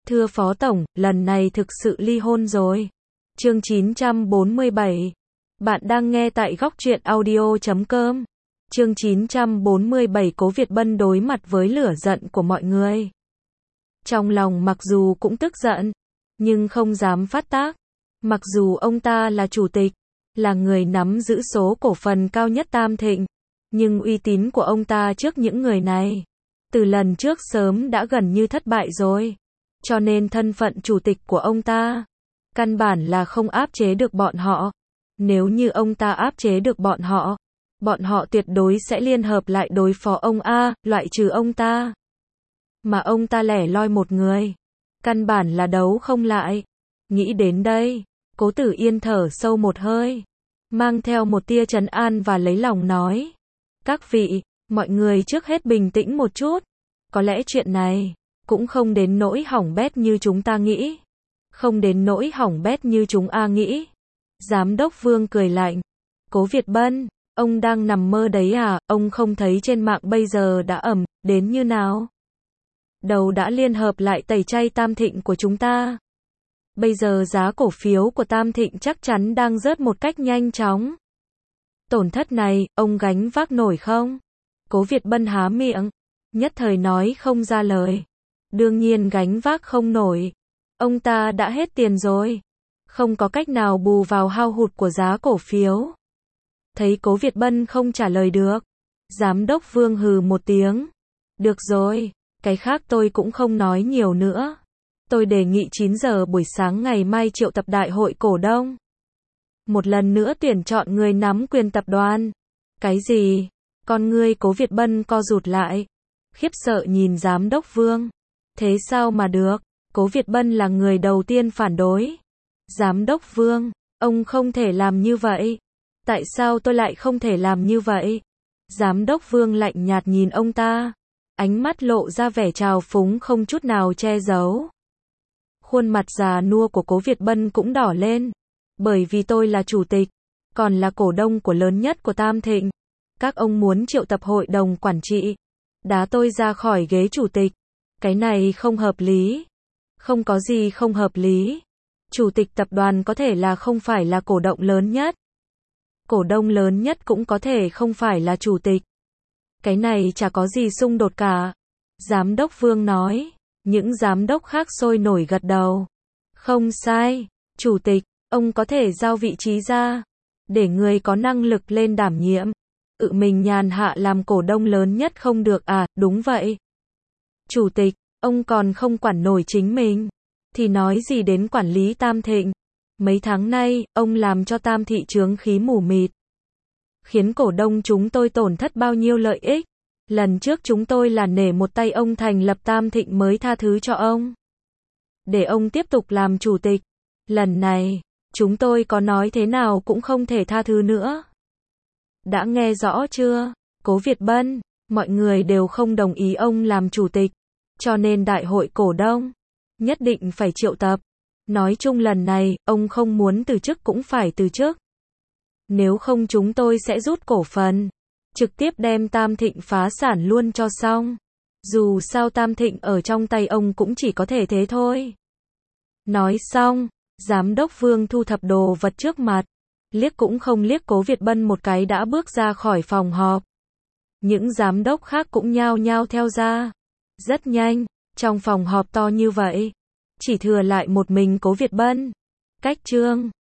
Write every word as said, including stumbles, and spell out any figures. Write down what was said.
Thưa Phó Tổng, lần này thực sự ly hôn rồi. Chương chín trăm bốn mươi bảy. Bạn đang nghe tại góc truyện audio chấm com. Chương chín trăm bốn mươi bảy. Cố Việt Bân đối mặt với lửa giận của mọi người. Trong lòng mặc dù cũng tức giận, nhưng không dám phát tác. Mặc dù ông ta là chủ tịch, là người nắm giữ số cổ phần cao nhất Tam Thịnh, nhưng uy tín của ông ta trước những người này, từ lần trước sớm đã gần như thất bại rồi. Cho nên thân phận chủ tịch của ông ta, căn bản là không áp chế được bọn họ. Nếu như ông ta áp chế được bọn họ, bọn họ tuyệt đối sẽ liên hợp lại đối phó ông A, loại trừ ông ta. Mà ông ta lẻ loi một người, căn bản là đấu không lại. Nghĩ đến đây, Cố Tử Yên thở sâu một hơi, mang theo một tia trấn an và lấy lòng nói: Các vị, mọi người trước hết bình tĩnh một chút. Có lẽ chuyện này cũng không đến nỗi hỏng bét như chúng ta nghĩ. Không đến nỗi hỏng bét như chúng A nghĩ. Giám đốc Vương cười lạnh: Cố Việt Bân, ông đang nằm mơ đấy à? Ông không thấy trên mạng bây giờ đã ầm đến như nào? Đầu đã liên hợp lại tẩy chay Tam Thịnh của chúng ta. Bây giờ giá cổ phiếu của Tam Thịnh chắc chắn đang rớt một cách nhanh chóng. Tổn thất này, ông gánh vác nổi không? Cố Việt Bân há miệng, nhất thời nói không ra lời. Đương nhiên gánh vác không nổi. Ông ta đã hết tiền rồi, không có cách nào bù vào hao hụt của giá cổ phiếu. Thấy Cố Việt Bân không trả lời được, Giám đốc Vương hừ một tiếng. Được rồi, cái khác tôi cũng không nói nhiều nữa. Tôi đề nghị chín giờ buổi sáng ngày mai triệu tập đại hội cổ đông. Một lần nữa tuyển chọn người nắm quyền tập đoàn. Cái gì? Con ngươi Cố Việt Bân co rụt lại, khiếp sợ nhìn Giám đốc Vương. Thế sao mà được? Cố Việt Bân là người đầu tiên phản đối. Giám đốc Vương, ông không thể làm như vậy. Tại sao tôi lại không thể làm như vậy? Giám đốc Vương lạnh nhạt nhìn ông ta, ánh mắt lộ ra vẻ trào phúng không chút nào che giấu. Khuôn mặt già nua của Cố Việt Bân cũng đỏ lên. Bởi vì tôi là chủ tịch, còn là cổ đông của lớn nhất của Tam Thịnh. Các ông muốn triệu tập hội đồng quản trị, đá tôi ra khỏi ghế chủ tịch. Cái này không hợp lý. Không có gì không hợp lý. Chủ tịch tập đoàn có thể là không phải là cổ động lớn nhất. Cổ đông lớn nhất cũng có thể không phải là chủ tịch. Cái này chả có gì xung đột cả. Giám đốc Vương nói. Những giám đốc khác sôi nổi gật đầu. Không sai, chủ tịch, ông có thể giao vị trí ra, để người có năng lực lên đảm nhiệm. Tự mình nhàn hạ làm cổ đông lớn nhất không được à? Đúng vậy. Chủ tịch, ông còn không quản nổi chính mình, thì nói gì đến quản lý Tam Thịnh. Mấy tháng nay, ông làm cho Tam Thị chướng khí mù mịt, khiến cổ đông chúng tôi tổn thất bao nhiêu lợi ích. Lần trước chúng tôi là nể một tay ông thành lập Tam Thịnh mới tha thứ cho ông, để ông tiếp tục làm chủ tịch. Lần này, chúng tôi có nói thế nào cũng không thể tha thứ nữa. Đã nghe rõ chưa, Cố Việt Bân? Mọi người đều không đồng ý ông làm chủ tịch, cho nên đại hội cổ đông nhất định phải triệu tập. Nói chung lần này, ông không muốn từ chức cũng phải từ chức. Nếu không chúng tôi sẽ rút cổ phần, trực tiếp đem Tam Thịnh phá sản luôn cho xong. Dù sao Tam Thịnh ở trong tay ông cũng chỉ có thể thế thôi. Nói xong, Giám đốc Vương thu thập đồ vật trước mặt, liếc cũng không liếc Cố Việt Bân một cái đã bước ra khỏi phòng họp. Những giám đốc khác cũng nhao nhao theo ra. Rất nhanh, trong phòng họp to như vậy, chỉ thừa lại một mình Cố Việt Bân. Cách chương